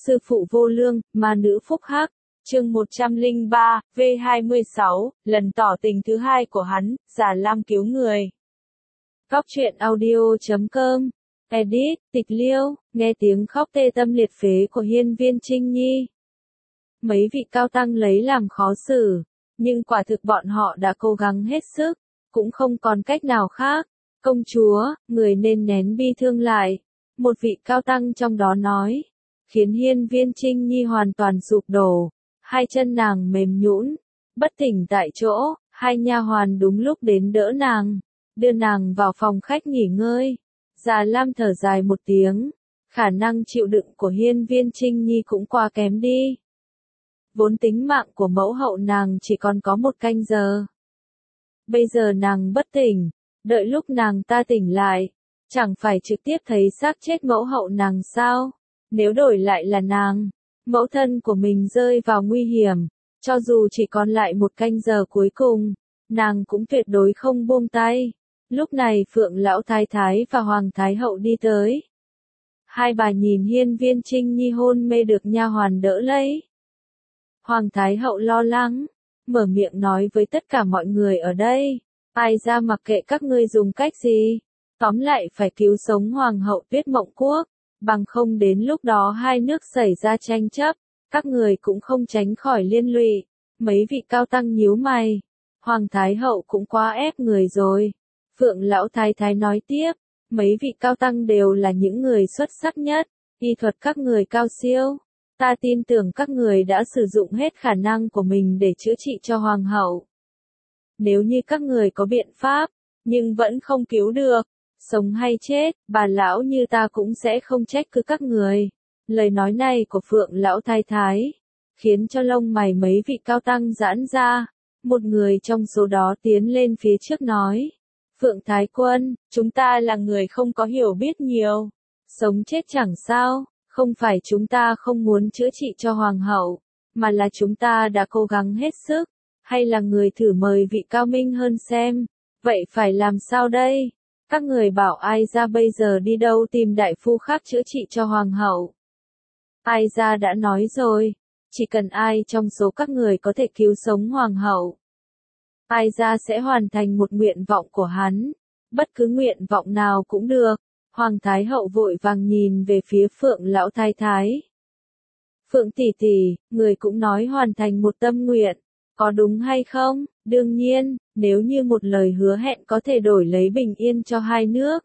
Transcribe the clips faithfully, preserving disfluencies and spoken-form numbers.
sư phụ vô lương, ma nữ phúc hắc. Chương một trăm lẻ ba, V hai mươi sáu, lần tỏ tình thứ hai của hắn, Già Lam cứu người. Góc truyện audio chấm com, edit, tịch liêu, nghe tiếng khóc tê tâm liệt phế của hiên viên Trinh Nhi. Mấy vị cao tăng lấy làm khó xử, nhưng quả thực bọn họ đã cố gắng hết sức, cũng không còn cách nào khác. Công chúa, người nên nén bi thương lại. Một vị cao tăng trong đó nói, khiến hiên viên Trinh Nhi hoàn toàn sụp đổ, hai chân nàng mềm nhũn, bất tỉnh tại chỗ, hai nha hoàn đúng lúc đến đỡ nàng, đưa nàng vào phòng khách nghỉ ngơi. Già Lam thở dài một tiếng, khả năng chịu đựng của hiên viên Trinh Nhi cũng quá kém đi. Vốn tính mạng của mẫu hậu nàng chỉ còn có một canh giờ. Bây giờ nàng bất tỉnh, đợi lúc nàng ta tỉnh lại, chẳng phải trực tiếp thấy xác chết mẫu hậu nàng sao? Nếu đổi lại là nàng, mẫu thân của mình rơi vào nguy hiểm, cho dù chỉ còn lại một canh giờ cuối cùng, nàng cũng tuyệt đối không buông tay. Lúc này Phượng Lão Thái Thái và Hoàng Thái Hậu đi tới. Hai bà nhìn hiên viên Trinh Nhi hôn mê được nha hoàn đỡ lấy. Hoàng Thái Hậu lo lắng, mở miệng nói với tất cả mọi người ở đây, ai ra mặc kệ các ngươi dùng cách gì, tóm lại phải cứu sống Hoàng hậu Tuyết Mộng Quốc, bằng không đến lúc đó hai nước xảy ra tranh chấp, các người cũng không tránh khỏi liên lụy. Mấy vị cao tăng nhíu mày, Hoàng Thái Hậu cũng quá ép người rồi. Phượng Lão Thái Thái nói tiếp, mấy vị cao tăng đều là những người xuất sắc nhất, y thuật các người cao siêu. Ta tin tưởng các người đã sử dụng hết khả năng của mình để chữa trị cho Hoàng hậu. Nếu như các người có biện pháp, nhưng vẫn không cứu được, sống hay chết, bà lão như ta cũng sẽ không trách cứ các người. Lời nói này của Phượng Lão Thái Thái, khiến cho lông mày mấy vị cao tăng giãn ra. Một người trong số đó tiến lên phía trước nói, Phượng Thái Quân, chúng ta là người không có hiểu biết nhiều, sống chết chẳng sao. Không phải chúng ta không muốn chữa trị cho Hoàng hậu, mà là chúng ta đã cố gắng hết sức, hay là người thử mời vị cao minh hơn xem, vậy phải làm sao đây? Các người bảo ai ra bây giờ đi đâu tìm đại phu khác chữa trị cho Hoàng hậu? Ai ra đã nói rồi, chỉ cần ai trong số các người có thể cứu sống Hoàng hậu, ai ra sẽ hoàn thành một nguyện vọng của hắn, bất cứ nguyện vọng nào cũng được. Hoàng Thái Hậu vội vàng nhìn về phía Phượng Lão Thái Thái. Phượng tỷ tỷ, người cũng nói hoàn thành một tâm nguyện, có đúng hay không? Đương nhiên, nếu như một lời hứa hẹn có thể đổi lấy bình yên cho hai nước.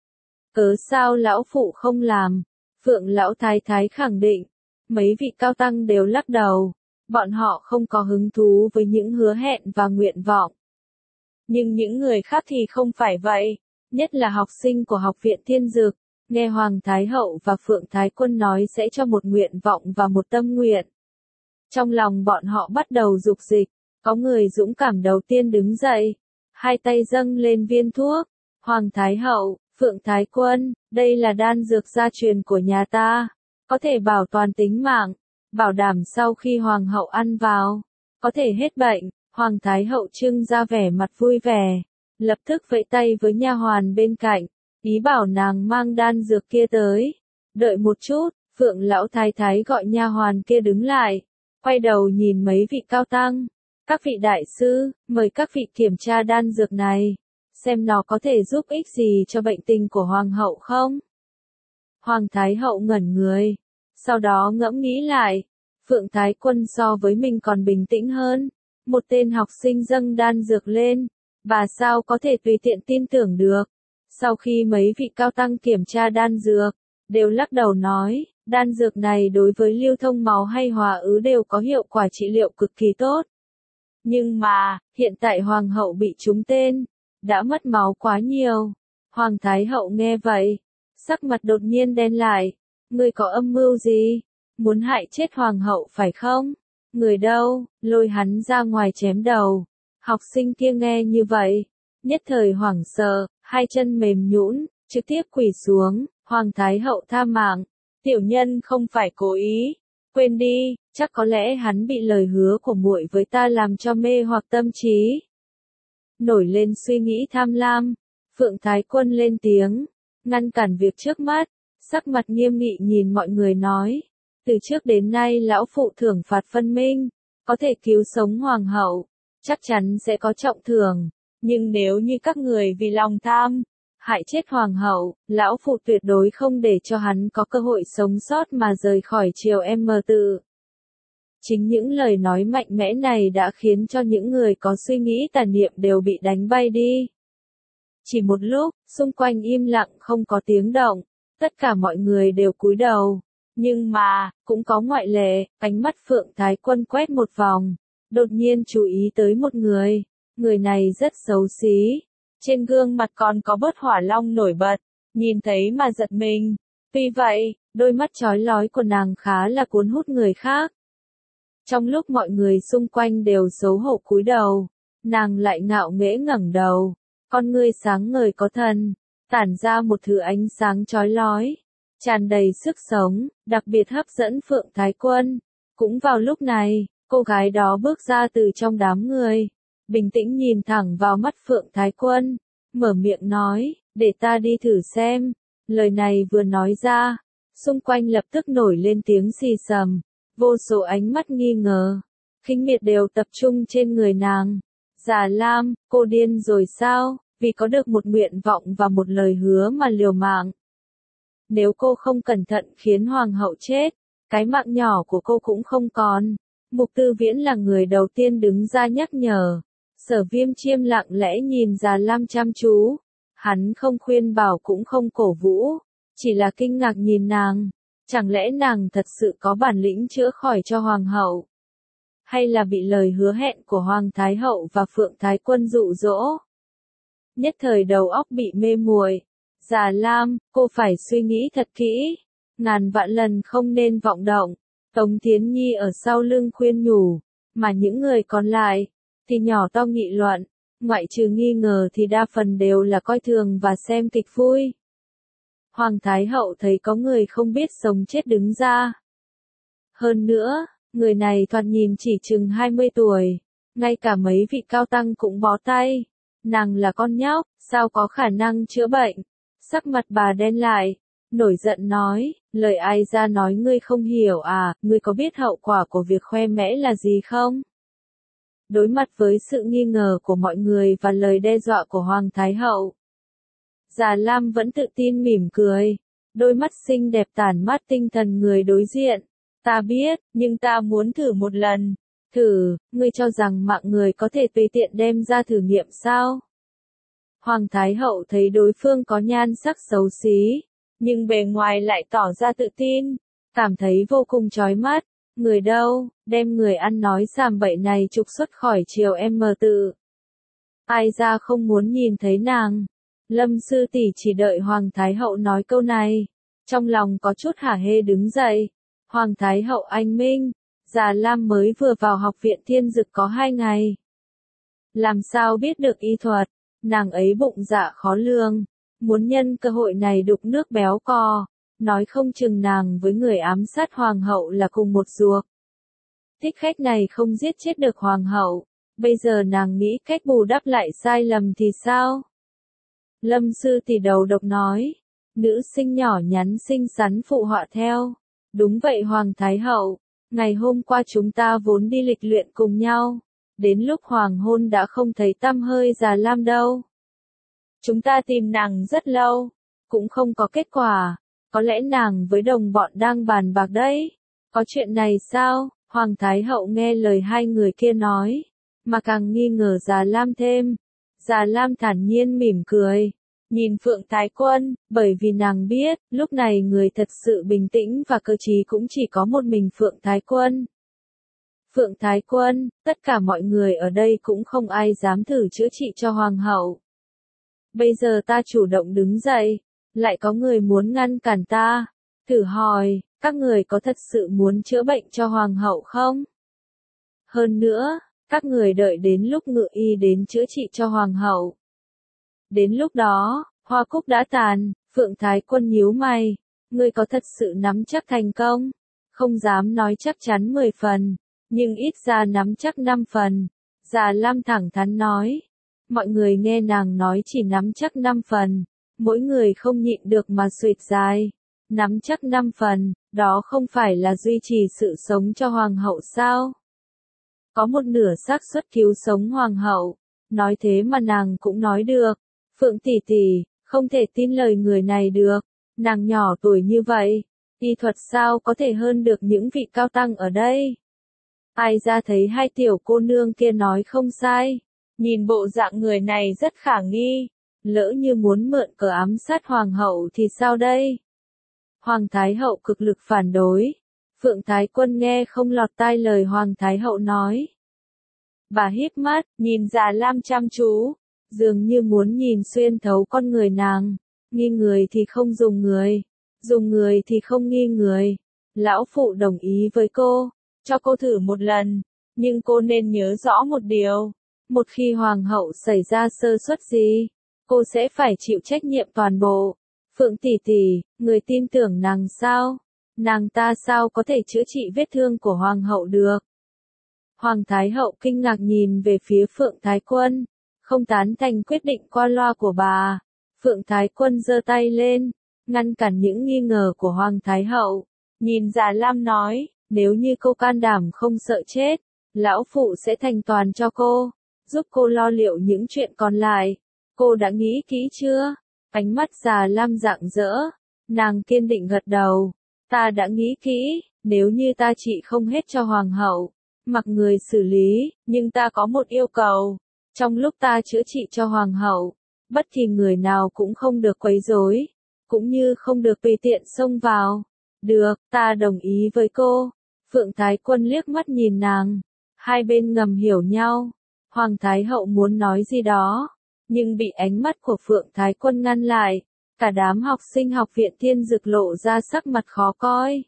Cớ sao lão phụ không làm? Phượng Lão Thái Thái khẳng định. Mấy vị cao tăng đều lắc đầu, bọn họ không có hứng thú với những hứa hẹn và nguyện vọng. Nhưng những người khác thì không phải vậy. Nhất là học sinh của Học viện Thiên Dược, nghe Hoàng Thái Hậu và Phượng Thái Quân nói sẽ cho một nguyện vọng và một tâm nguyện. Trong lòng bọn họ bắt đầu dục dịch, có người dũng cảm đầu tiên đứng dậy, hai tay dâng lên viên thuốc. Hoàng Thái Hậu, Phượng Thái Quân, đây là đan dược gia truyền của nhà ta, có thể bảo toàn tính mạng, bảo đảm sau khi Hoàng hậu ăn vào, có thể hết bệnh. Hoàng Thái Hậu trưng ra vẻ mặt vui vẻ. Lập tức vẫy tay với nha hoàn bên cạnh, ý bảo nàng mang đan dược kia tới. Đợi một chút, Phượng Lão Thái Thái gọi nha hoàn kia đứng lại, quay đầu nhìn mấy vị cao tăng. Các vị đại sư, mời các vị kiểm tra đan dược này, xem nó có thể giúp ích gì cho bệnh tình của Hoàng hậu không? Hoàng Thái Hậu ngẩn người, sau đó ngẫm nghĩ lại, Phượng Thái Quân so với mình còn bình tĩnh hơn. Một tên học sinh dâng đan dược lên, bà sao có thể tùy tiện tin tưởng được. Sau khi mấy vị cao tăng kiểm tra đan dược, đều lắc đầu nói, đan dược này đối với lưu thông máu hay hòa ứ đều có hiệu quả trị liệu cực kỳ tốt. Nhưng mà, hiện tại Hoàng hậu bị trúng tên, đã mất máu quá nhiều. Hoàng Thái Hậu nghe vậy, sắc mặt đột nhiên đen lại, ngươi có âm mưu gì? Muốn hại chết Hoàng hậu phải không? Người đâu, lôi hắn ra ngoài chém đầu. Học sinh kia nghe như vậy, nhất thời hoảng sợ, hai chân mềm nhũn, trực tiếp quỳ xuống. Hoàng Thái Hậu tha mạng, tiểu nhân không phải cố ý, quên đi, chắc có lẽ hắn bị lời hứa của muội với ta làm cho mê hoặc tâm trí. Nổi lên suy nghĩ tham lam, Phượng Thái Quân lên tiếng, ngăn cản việc trước mắt, sắc mặt nghiêm nghị nhìn mọi người nói, Từ trước đến nay lão phụ thưởng phạt phân minh, có thể cứu sống hoàng hậu, chắc chắn sẽ có trọng thưởng, nhưng nếu như các người vì lòng tham, hại chết hoàng hậu, lão phụ tuyệt đối không để cho hắn có cơ hội sống sót mà rời khỏi triều em tự. Chính những lời nói mạnh mẽ này đã khiến cho những người có suy nghĩ tà niệm đều bị đánh bay đi. Chỉ một lúc, xung quanh im lặng không có tiếng động, tất cả mọi người đều cúi đầu. Nhưng mà, cũng có ngoại lệ, ánh mắt Phượng Thái Quân quét một vòng, đột nhiên chú ý tới một người. Người này rất xấu xí, trên gương mặt còn có bớt hỏa long nổi bật, nhìn thấy mà giật mình. Tuy vậy, đôi mắt chói lói của nàng khá là cuốn hút người khác. Trong lúc mọi người xung quanh đều xấu hổ cúi đầu, nàng lại ngạo nghễ ngẩng đầu, con ngươi sáng ngời có thần, tản ra một thứ ánh sáng chói lói, tràn đầy sức sống, đặc biệt hấp dẫn Phượng Thái Quân. Cũng vào lúc này, cô gái đó bước ra từ trong đám người, bình tĩnh nhìn thẳng vào mắt Phượng Thái Quân, mở miệng nói, để ta đi thử xem. Lời này vừa nói ra, xung quanh lập tức nổi lên tiếng xì xầm, vô số ánh mắt nghi ngờ, khinh miệt đều tập trung trên người nàng. Già Lam, cô điên rồi sao, vì có được một nguyện vọng và một lời hứa mà liều mạng. Nếu cô không cẩn thận khiến hoàng hậu chết, cái mạng nhỏ của cô cũng không còn. Mục Tư Viễn là người đầu tiên đứng ra nhắc nhở. Sở Viêm Chiêm lặng lẽ nhìn Già Lam chăm chú. Hắn không khuyên bảo cũng không cổ vũ, chỉ là kinh ngạc nhìn nàng. Chẳng lẽ nàng thật sự có bản lĩnh chữa khỏi cho hoàng hậu? Hay là bị lời hứa hẹn của Hoàng Thái Hậu và Phượng Thái Quân dụ dỗ? Nhất thời đầu óc bị mê muội. Già Lam, cô phải suy nghĩ thật kỹ, ngàn vạn lần không nên vọng động. Tống Thiến Nhi ở sau lưng khuyên nhủ, mà những người còn lại, thì nhỏ to nghị luận, ngoại trừ nghi ngờ thì đa phần đều là coi thường và xem kịch vui. Hoàng Thái Hậu thấy có người không biết sống chết đứng ra. Hơn nữa, người này thoạt nhìn chỉ chừng hai mươi tuổi, ngay cả mấy vị cao tăng cũng bó tay. Nàng là con nhóc, sao có khả năng chữa bệnh? Sắc mặt bà đen lại, nổi giận nói, lời ai ra nói ngươi không hiểu à, ngươi có biết hậu quả của việc khoe mẽ là gì không? Đối mặt với sự nghi ngờ của mọi người và lời đe dọa của Hoàng Thái Hậu, Già Lam vẫn tự tin mỉm cười, đôi mắt xinh đẹp tản mát tinh thần người đối diện. Ta biết, nhưng ta muốn thử một lần. Thử, ngươi cho rằng mạng người có thể tùy tiện đem ra thử nghiệm sao? Hoàng Thái Hậu thấy đối phương có nhan sắc xấu xí, nhưng bề ngoài lại tỏ ra tự tin, cảm thấy vô cùng chói mắt. Người đâu, đem người ăn nói sàm bậy này trục xuất khỏi triều em tự. Ai ra không muốn nhìn thấy nàng. Lâm sư tỷ chỉ đợi Hoàng Thái Hậu nói câu này, trong lòng có chút hả hê đứng dậy. Hoàng Thái Hậu anh minh, Già Lam mới vừa vào học viện Thiên Dực có hai ngày. Làm sao biết được y thuật, nàng ấy bụng dạ khó lường, muốn nhân cơ hội này đục nước béo cò, nói không chừng nàng với người ám sát Hoàng hậu là cùng một ruột. Thích khách này không giết chết được Hoàng hậu, bây giờ nàng nghĩ cách bù đắp lại sai lầm thì sao? Lâm sư tỷ đầu độc nói, nữ sinh nhỏ nhắn xinh xắn phụ họa theo. Đúng vậy Hoàng Thái Hậu, ngày hôm qua chúng ta vốn đi lịch luyện cùng nhau, đến lúc hoàng hôn đã không thấy tăm hơi Già Lam đâu. Chúng ta tìm nàng rất lâu, cũng không có kết quả, có lẽ nàng với đồng bọn đang bàn bạc đấy. Có chuyện này sao? Hoàng Thái Hậu nghe lời hai người kia nói, mà càng nghi ngờ Già Lam thêm. Già Lam thản nhiên mỉm cười, nhìn Phượng Thái Quân, bởi vì nàng biết, lúc này người thật sự bình tĩnh và cơ trí cũng chỉ có một mình Phượng Thái Quân. Phượng Thái Quân, tất cả mọi người ở đây cũng không ai dám thử chữa trị cho Hoàng hậu. Bây giờ ta chủ động đứng dậy, lại có người muốn ngăn cản ta. Thử hỏi, các người có thật sự muốn chữa bệnh cho Hoàng hậu không? Hơn nữa, các người đợi đến lúc ngự y đến chữa trị cho Hoàng hậu. Đến lúc đó, hoa cúc đã tàn. Phượng Thái Quân nhíu mày, ngươi có thật sự nắm chắc thành công? Không dám nói chắc chắn mười phần, nhưng ít ra nắm chắc năm phần. Già Lam thẳng thắn nói, mọi người nghe nàng nói chỉ nắm chắc năm phần, mỗi người không nhịn được mà xuỵt dài. nắm chắc năm phần, đó không phải là duy trì sự sống cho hoàng hậu sao? Có một nửa xác suất cứu sống hoàng hậu, nói thế mà nàng cũng nói được. Phượng tỷ tỷ, không thể tin lời người này được, nàng nhỏ tuổi như vậy, y thuật sao có thể hơn được những vị cao tăng ở đây? Ai ra thấy hai tiểu cô nương kia nói không sai, nhìn bộ dạng người này rất khả nghi, lỡ như muốn mượn cớ ám sát hoàng hậu thì sao đây? Hoàng thái hậu cực lực phản đối, Phượng Thái Quân nghe không lọt tai lời Hoàng thái hậu nói. Bà híp mắt, nhìn Già Lam chăm chú, dường như muốn nhìn xuyên thấu con người nàng, nghi người thì không dùng người, dùng người thì không nghi người. Lão phụ đồng ý với cô, cho cô thử một lần, nhưng cô nên nhớ rõ một điều, một khi hoàng hậu xảy ra sơ suất gì, cô sẽ phải chịu trách nhiệm toàn bộ. Phượng tỷ tỷ, người tin tưởng nàng sao? Nàng ta sao có thể chữa trị vết thương của hoàng hậu được? Hoàng thái hậu kinh ngạc nhìn về phía Phượng Thái Quân, không tán thành quyết định qua loa của bà. Phượng Thái Quân giơ tay lên, ngăn cản những nghi ngờ của Hoàng thái hậu, nhìn Già Lam nói, nếu như cô can đảm không sợ chết, lão phụ sẽ thành toàn cho cô, giúp cô lo liệu những chuyện còn lại. Cô đã nghĩ kỹ chưa? Ánh mắt Già Lam rạng rỡ, nàng kiên định gật đầu. Ta đã nghĩ kỹ, nếu như ta trị không hết cho hoàng hậu, mặc người xử lý, nhưng ta có một yêu cầu. Trong lúc ta chữa trị cho hoàng hậu, bất kỳ người nào cũng không được quấy rối, cũng như không được tùy tiện xông vào. Được, ta đồng ý với cô. Phượng Thái Quân liếc mắt nhìn nàng, hai bên ngầm hiểu nhau. Hoàng Thái Hậu muốn nói gì đó, nhưng bị ánh mắt của Phượng Thái Quân ngăn lại. Cả đám học sinh học viện Thiên Dực lộ ra sắc mặt khó coi.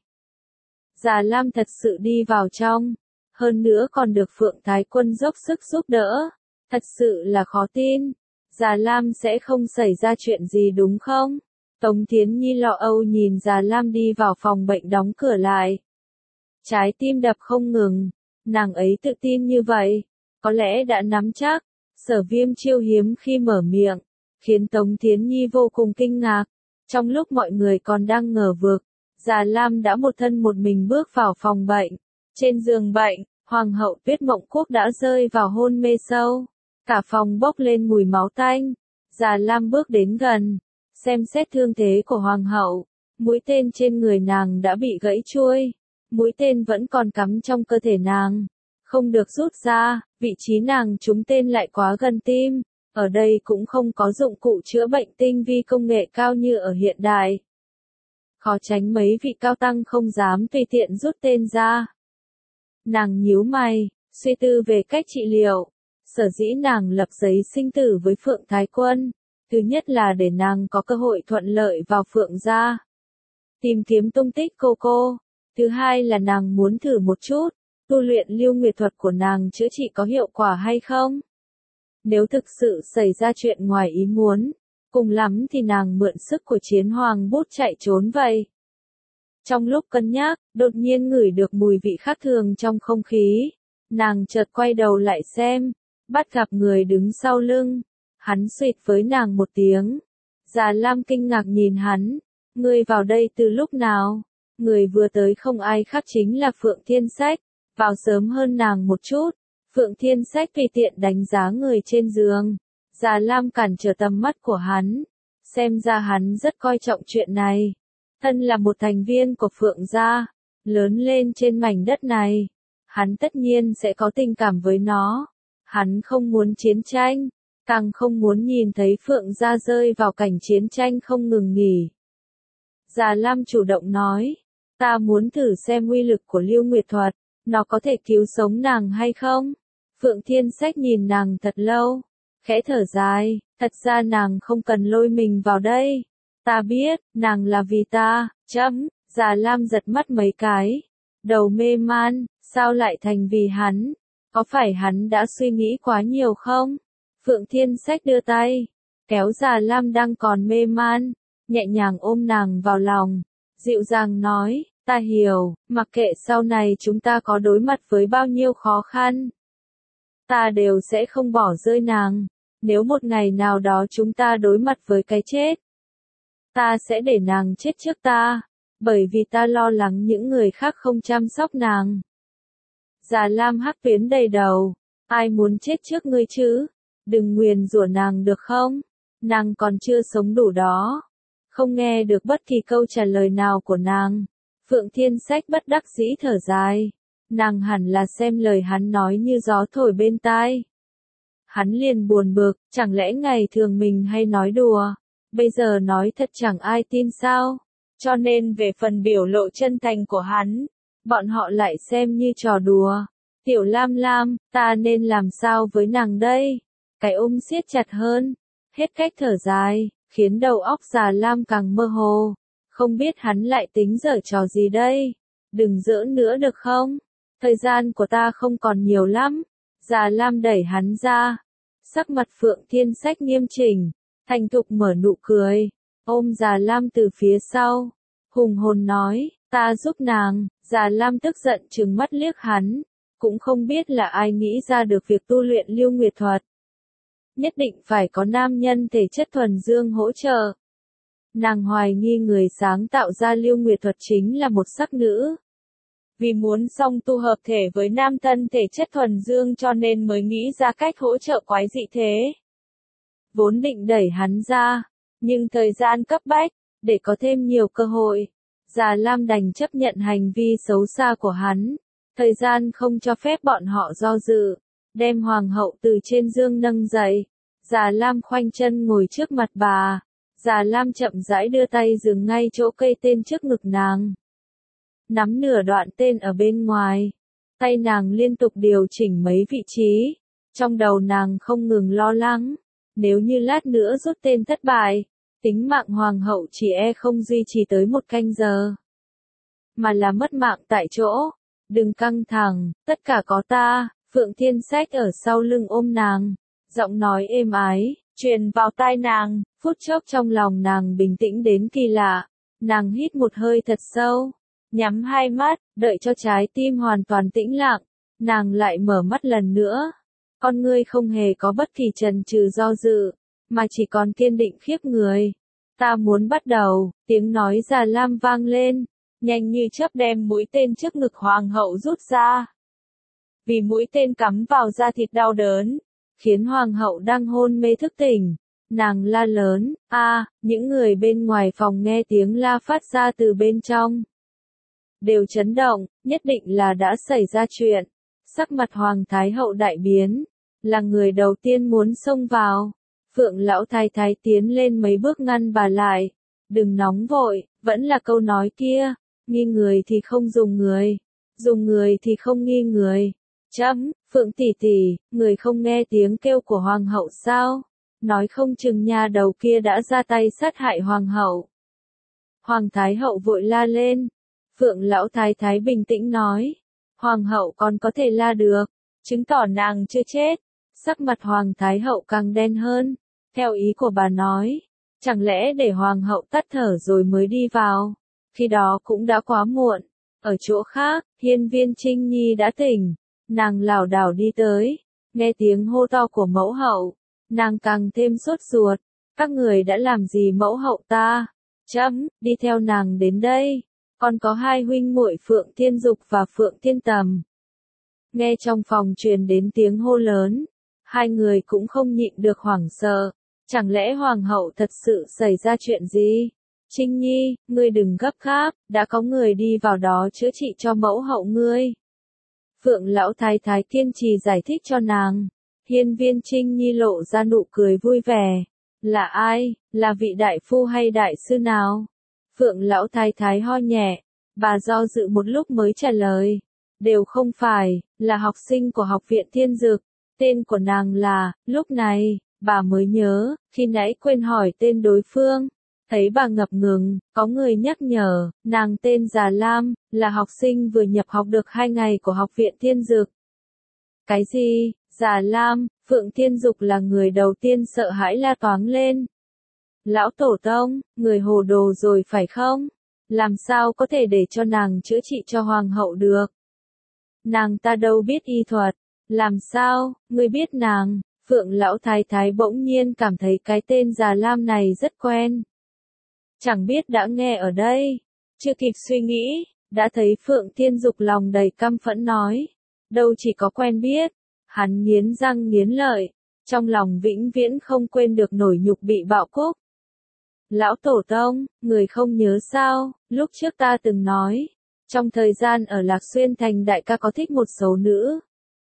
Già Lam thật sự đi vào trong, hơn nữa còn được Phượng Thái Quân dốc sức giúp đỡ. Thật sự là khó tin. Già Lam sẽ không xảy ra chuyện gì đúng không? Tống Thiến Nhi lo âu nhìn Già Lam đi vào phòng bệnh đóng cửa lại. Trái tim đập không ngừng, nàng ấy tự tin như vậy, có lẽ đã nắm chắc. Sở Viêm chiêu hiếm khi mở miệng, khiến Tống Thiến Nhi vô cùng kinh ngạc. Trong lúc mọi người còn đang ngờ vực, Già Lam đã một thân một mình bước vào phòng bệnh. Trên giường bệnh, Hoàng hậu Tuyết Mộng Quốc đã rơi vào hôn mê sâu. Cả phòng bốc lên mùi máu tanh. Già Lam bước đến gần, xem xét thương thế của Hoàng hậu. Mũi tên trên người nàng đã bị gãy chuôi. Mũi tên vẫn còn cắm trong cơ thể nàng, không được rút ra, vị trí nàng trúng tên lại quá gần tim. Ở đây cũng không có dụng cụ chữa bệnh tinh vi công nghệ cao như ở hiện đại. Khó tránh mấy vị cao tăng không dám tùy tiện rút tên ra. Nàng nhíu mày, suy tư về cách trị liệu. Sở dĩ nàng lập giấy sinh tử với Phượng Thái Quân, thứ nhất là để nàng có cơ hội thuận lợi vào Phượng gia, tìm kiếm tung tích cô cô. Thứ hai là nàng muốn thử một chút, tu luyện Lưu Nguyệt thuật của nàng chữa trị có hiệu quả hay không. Nếu thực sự xảy ra chuyện ngoài ý muốn, cùng lắm thì nàng mượn sức của Chiến Hoàng bút chạy trốn vậy. Trong lúc cân nhắc, đột nhiên ngửi được mùi vị khác thường trong không khí. Nàng chợt quay đầu lại xem, bắt gặp người đứng sau lưng. Hắn suýt với nàng một tiếng. Già Lam kinh ngạc nhìn hắn, ngươi vào đây từ lúc nào? Người vừa tới không ai khác chính là Phượng Thiên Sách, vào sớm hơn nàng một chút. Phượng Thiên Sách tùy tiện đánh giá người trên giường. Già Lam cản trở tầm mắt của hắn, xem ra hắn rất coi trọng chuyện này. Thân là một thành viên của Phượng gia, lớn lên trên mảnh đất này, hắn tất nhiên sẽ có tình cảm với nó. Hắn không muốn chiến tranh, càng không muốn nhìn thấy Phượng gia rơi vào cảnh chiến tranh không ngừng nghỉ. Già Lam chủ động nói, ta muốn thử xem uy lực của Lưu Nguyệt thuật, nó có thể cứu sống nàng hay không? Phượng Thiên Sách nhìn nàng thật lâu, khẽ thở dài, thật ra nàng không cần lôi mình vào đây. Ta biết, nàng là vì ta, chấm. Già Lam giật mắt mấy cái, đầu mê man, sao lại thành vì hắn? Có phải hắn đã suy nghĩ quá nhiều không? Phượng Thiên Sách đưa tay, kéo Già Lam đang còn mê man, nhẹ nhàng ôm nàng vào lòng, dịu dàng nói, ta hiểu, mặc kệ sau này chúng ta có đối mặt với bao nhiêu khó khăn, ta đều sẽ không bỏ rơi nàng. Nếu một ngày nào đó chúng ta đối mặt với cái chết, ta sẽ để nàng chết trước ta. bởi vì ta lo lắng những người khác không chăm sóc nàng. Già Lam hắc tuyến đầy đầu, ai muốn chết trước ngươi chứ? Đừng nguyền rủa nàng được không? Nàng còn chưa sống đủ đó. Không nghe được bất kỳ câu trả lời nào của nàng. Phượng Thiên Sách bất đắc dĩ thở dài. Nàng hẳn là xem lời hắn nói như gió thổi bên tai. Hắn liền buồn bực, chẳng lẽ ngày thường mình hay nói đùa, bây giờ nói thật chẳng ai tin sao? Cho nên về phần biểu lộ chân thành của hắn, bọn họ lại xem như trò đùa. Tiểu Lam Lam, ta nên làm sao với nàng đây? Cái ôm siết chặt hơn, hết cách thở dài, khiến đầu óc Già Lam càng mơ hồ. Không biết hắn lại tính giở trò gì đây? Đừng giỡn nữa được không? Thời gian của ta không còn nhiều lắm. Già Lam đẩy hắn ra. Sắc mặt Phượng Thiên Sách nghiêm chỉnh, thành thục mở nụ cười, ôm Già Lam từ phía sau. Hùng hồn nói, ta giúp nàng. Già Lam tức giận trừng mắt liếc hắn. Cũng không biết là ai nghĩ ra được việc tu luyện Lưu Nguyệt Thuật. Nhất định phải có nam nhân thể chất thuần dương hỗ trợ. Nàng hoài nghi người sáng tạo ra Lưu Nguyệt Thuật chính là một sắc nữ. Vì muốn song tu hợp thể với nam thân thể chất thuần dương cho nên mới nghĩ ra cách hỗ trợ quái dị thế. Vốn định đẩy hắn ra, nhưng thời gian cấp bách, để có thêm nhiều cơ hội. Già Lam đành chấp nhận hành vi xấu xa của hắn. Thời gian không cho phép bọn họ do dự, đem hoàng hậu từ trên giường nâng dậy. Già Lam khoanh chân ngồi trước mặt bà. Già Lam chậm rãi đưa tay dừng ngay chỗ cây tên trước ngực nàng. Nắm nửa đoạn tên ở bên ngoài. Tay nàng liên tục điều chỉnh mấy vị trí. Trong đầu nàng không ngừng lo lắng. Nếu như lát nữa rút tên thất bại, tính mạng hoàng hậu chỉ e không duy trì tới một canh giờ. Mà là mất mạng tại chỗ. Đừng căng thẳng, tất cả có ta. Phượng Thiên Sách ở sau lưng ôm nàng. Giọng nói êm ái, truyền vào tai nàng. Phút chốc trong lòng nàng bình tĩnh đến kỳ lạ. Nàng hít một hơi thật sâu. Nhắm hai mắt, đợi cho trái tim hoàn toàn tĩnh lặng. Nàng lại mở mắt lần nữa. Con ngươi không hề có bất kỳ chần chừ do dự, mà chỉ còn kiên định khiếp người. Ta muốn bắt đầu, tiếng nói Già Lam vang lên. Nhanh như chớp đem mũi tên trước ngực hoàng hậu rút ra. Vì mũi tên cắm vào da thịt đau đớn, khiến hoàng hậu đang hôn mê thức tỉnh. Nàng la lớn, a, những người bên ngoài phòng nghe tiếng la phát ra từ bên trong. Đều chấn động, nhất định là đã xảy ra chuyện. Sắc mặt Hoàng Thái Hậu đại biến, là người đầu tiên muốn xông vào. Phượng Lão Thái Thái tiến lên mấy bước ngăn bà lại. Đừng nóng vội, vẫn là câu nói kia, nghi người thì không dùng người, dùng người thì không nghi người. Chấm, Phượng tỷ tỷ, người không nghe tiếng kêu của Hoàng hậu sao? Nói không chừng nhà đầu kia đã ra tay sát hại Hoàng hậu. Hoàng Thái Hậu vội la lên. Phượng Lão Thái Thái bình tĩnh nói. Hoàng hậu còn có thể la được, chứng tỏ nàng chưa chết. Sắc mặt Hoàng Thái Hậu càng đen hơn. Theo ý của bà nói, chẳng lẽ để Hoàng hậu tắt thở rồi mới đi vào? Khi đó cũng đã quá muộn. Ở chỗ khác, Hiên Viên Trinh Nhi đã tỉnh. Nàng lảo đảo đi tới, nghe tiếng hô to của mẫu hậu. Nàng càng thêm sốt ruột. Các người đã làm gì mẫu hậu ta? Chấm, đi theo nàng đến đây. Còn có hai huynh muội Phượng Thiên Dục và Phượng Thiên Tầm. Nghe trong phòng truyền đến tiếng hô lớn. Hai người cũng không nhịn được hoảng sợ. Chẳng lẽ hoàng hậu thật sự xảy ra chuyện gì? Trinh Nhi, ngươi đừng gấp gáp, đã có người đi vào đó chữa trị cho mẫu hậu ngươi. Phượng Lão Thái Thái kiên trì giải thích cho nàng. Hiên Viên Trinh Nhi lộ ra nụ cười vui vẻ. Là ai? Là vị đại phu hay đại sư nào? Phượng Lão Thái Thái ho nhẹ. Bà do dự một lúc mới trả lời. Đều không phải, là học sinh của học viện Thiên Dược. Tên của nàng là, lúc này, bà mới nhớ, khi nãy quên hỏi tên đối phương. Thấy bà ngập ngừng, có người nhắc nhở, nàng tên Già Lam, là học sinh vừa nhập học được hai ngày của học viện Thiên Dược. Cái gì? Già Lam? Phượng Thiên Dục là người đầu tiên sợ hãi la toáng lên. Lão tổ tông, người hồ đồ rồi phải không? Làm sao có thể để cho nàng chữa trị cho hoàng hậu được? Nàng ta đâu biết y thuật. Làm sao, ngươi biết nàng? Phượng Lão Thái Thái bỗng nhiên cảm thấy cái tên Già Lam này rất quen. Chẳng biết đã nghe ở đây. Chưa kịp suy nghĩ, đã thấy Phượng Thiên Dục lòng đầy căm phẫn nói. Đâu chỉ có quen biết, hắn nghiến răng nghiến lợi, trong lòng vĩnh viễn không quên được nổi nhục bị bạo cúc. Lão Tổ Tông, người không nhớ sao, lúc trước ta từng nói, trong thời gian ở Lạc Xuyên Thành đại ca có thích một số nữ.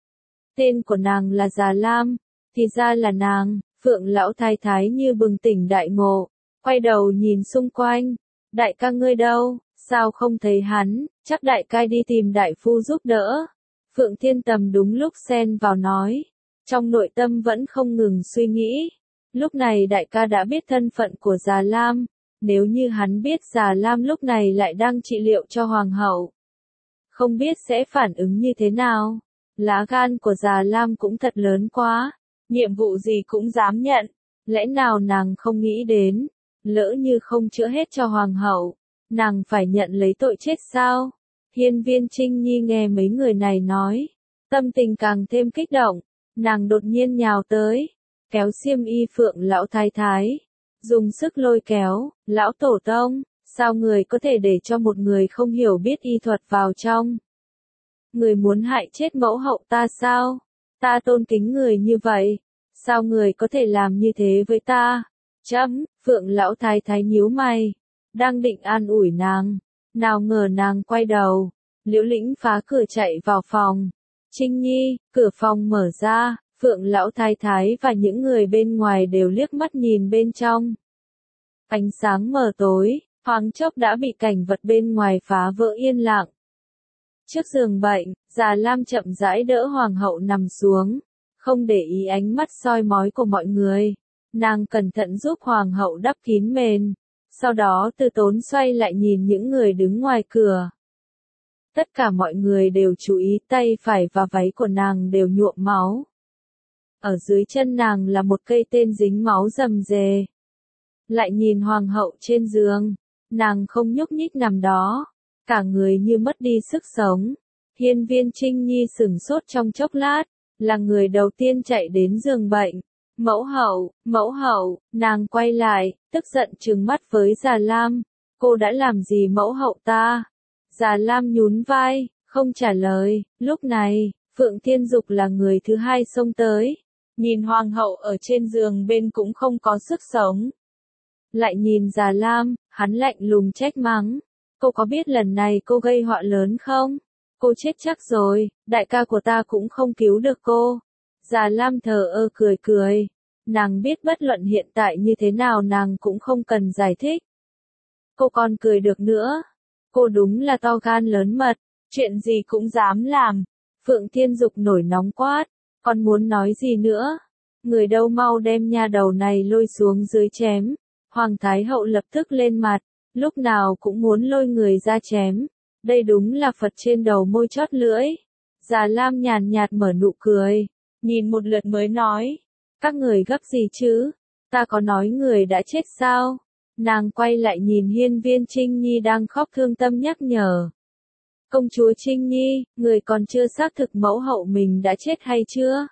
Tên của nàng là Già Lam, thì ra là nàng. Phượng lão thái thái như bừng tỉnh đại ngộ, quay đầu nhìn xung quanh, đại ca ngươi đâu, sao không thấy hắn, chắc đại ca đi tìm đại phu giúp đỡ. Phượng Thiên Tầm đúng lúc xen vào nói, trong nội tâm vẫn không ngừng suy nghĩ, lúc này đại ca đã biết thân phận của Già Lam, nếu như hắn biết Già Lam lúc này lại đang trị liệu cho hoàng hậu, không biết sẽ phản ứng như thế nào. Lá gan của Già Lam cũng thật lớn quá. Nhiệm vụ gì cũng dám nhận, lẽ nào nàng không nghĩ đến, lỡ như không chữa hết cho hoàng hậu, nàng phải nhận lấy tội chết sao? Hiên Viên Trinh Nhi nghe mấy người này nói, tâm tình càng thêm kích động, nàng đột nhiên nhào tới, kéo xiêm y Phượng lão thái thái, dùng sức lôi kéo, lão tổ tông, sao người có thể để cho một người không hiểu biết y thuật vào trong? Người muốn hại chết mẫu hậu ta sao? Ta tôn kính người như vậy, sao người có thể làm như thế với ta? Chấm, Phượng lão thái thái nhíu mày, đang định an ủi nàng, nào ngờ nàng quay đầu, Liễu Lĩnh phá cửa chạy vào phòng. Trinh Nhi, cửa phòng mở ra, Phượng lão thái thái và những người bên ngoài đều liếc mắt nhìn bên trong. Ánh sáng mờ tối, thoáng chốc đã bị cảnh vật bên ngoài phá vỡ yên lặng. Trước giường bệnh, Già Lam chậm rãi đỡ hoàng hậu nằm xuống, không để ý ánh mắt soi mói của mọi người. Nàng cẩn thận giúp hoàng hậu đắp kín mền, sau đó từ tốn xoay lại nhìn những người đứng ngoài cửa. Tất cả mọi người đều chú ý tay phải và váy của nàng đều nhuộm máu. Ở dưới chân nàng là một cây tên dính máu rầm rề. Lại nhìn hoàng hậu trên giường, nàng không nhúc nhích nằm đó, cả người như mất đi sức sống. Hiên Viên Trinh Nhi sửng sốt trong chốc lát, là người đầu tiên chạy đến giường bệnh. Mẫu hậu, mẫu hậu, nàng quay lại, tức giận trừng mắt với Già Lam. Cô đã làm gì mẫu hậu ta? Già Lam nhún vai, không trả lời. Lúc này, Phượng Thiên Dục là người thứ hai xông tới. Nhìn hoàng hậu ở trên giường bên cũng không có sức sống. Lại nhìn Già Lam, hắn lạnh lùng trách mắng. Cô có biết lần này cô gây họa lớn không? Cô chết chắc rồi, đại ca của ta cũng không cứu được cô. Già Lam thờ ơ cười cười. Nàng biết bất luận hiện tại như thế nào nàng cũng không cần giải thích. Cô còn cười được nữa. Cô đúng là to gan lớn mật, chuyện gì cũng dám làm. Phượng Thiên Dục nổi nóng quát, còn muốn nói gì nữa? Người đâu mau đem nha đầu này lôi xuống dưới chém. Hoàng Thái Hậu lập tức lên mặt, lúc nào cũng muốn lôi người ra chém. Đây đúng là Phật trên đầu môi chót lưỡi. Già Lam nhàn nhạt mở nụ cười, nhìn một lượt mới nói, các người gấp gì chứ? Ta có nói người đã chết sao? Nàng quay lại nhìn Hiên Viên Trinh Nhi đang khóc thương tâm nhắc nhở. Công chúa Trinh Nhi, người còn chưa xác thực mẫu hậu mình đã chết hay chưa?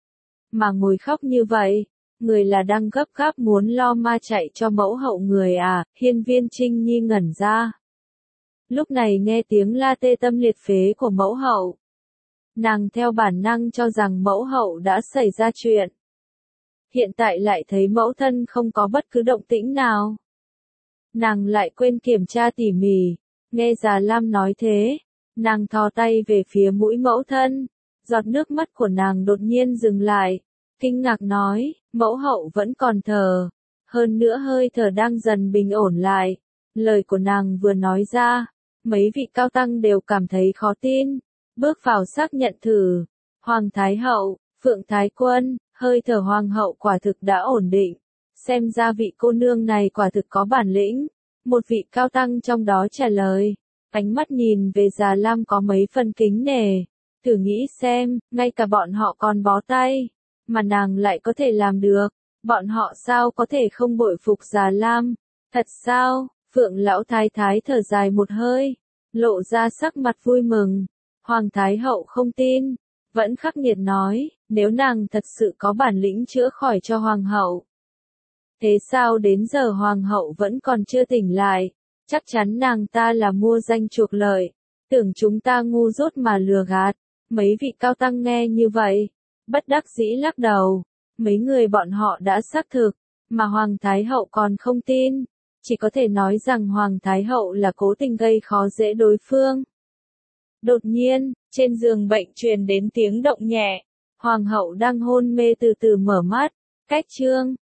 Mà ngồi khóc như vậy, người là đang gấp gáp muốn lo ma chạy cho mẫu hậu người à? Hiên Viên Trinh Nhi ngẩn ra. Lúc này nghe tiếng la tê tâm liệt phế của mẫu hậu. Nàng theo bản năng cho rằng mẫu hậu đã xảy ra chuyện. Hiện tại lại thấy mẫu thân không có bất cứ động tĩnh nào. Nàng lại quên kiểm tra tỉ mỉ, nghe Già Lam nói thế, nàng thò tay về phía mũi mẫu thân, giọt nước mắt của nàng đột nhiên dừng lại, kinh ngạc nói, mẫu hậu vẫn còn thở, hơn nữa hơi thở đang dần bình ổn lại. Lời của nàng vừa nói ra, mấy vị cao tăng đều cảm thấy khó tin, bước vào xác nhận thử. Hoàng Thái Hậu, Phượng Thái Quân, hơi thở hoàng hậu quả thực đã ổn định. Xem ra vị cô nương này quả thực có bản lĩnh. Một vị cao tăng trong đó trả lời, ánh mắt nhìn về Già Lam có mấy phần kính nể. Thử nghĩ xem, ngay cả bọn họ còn bó tay, mà nàng lại có thể làm được. Bọn họ sao có thể không bội phục Già Lam? Thật sao? Phượng lão thái thái thở dài một hơi, lộ ra sắc mặt vui mừng. Hoàng Thái Hậu không tin, vẫn khắc nghiệt nói, nếu nàng thật sự có bản lĩnh chữa khỏi cho hoàng hậu. Thế sao đến giờ hoàng hậu vẫn còn chưa tỉnh lại? Chắc chắn nàng ta là mua danh chuộc lợi, tưởng chúng ta ngu dốt mà lừa gạt. Mấy vị cao tăng nghe như vậy, bất đắc dĩ lắc đầu. Mấy người bọn họ đã xác thực, mà Hoàng Thái Hậu còn không tin, chỉ có thể nói rằng Hoàng Thái Hậu là cố tình gây khó dễ đối phương. Đột nhiên, trên giường bệnh truyền đến tiếng động nhẹ, Hoàng hậu đang hôn mê từ từ mở mắt, cách chương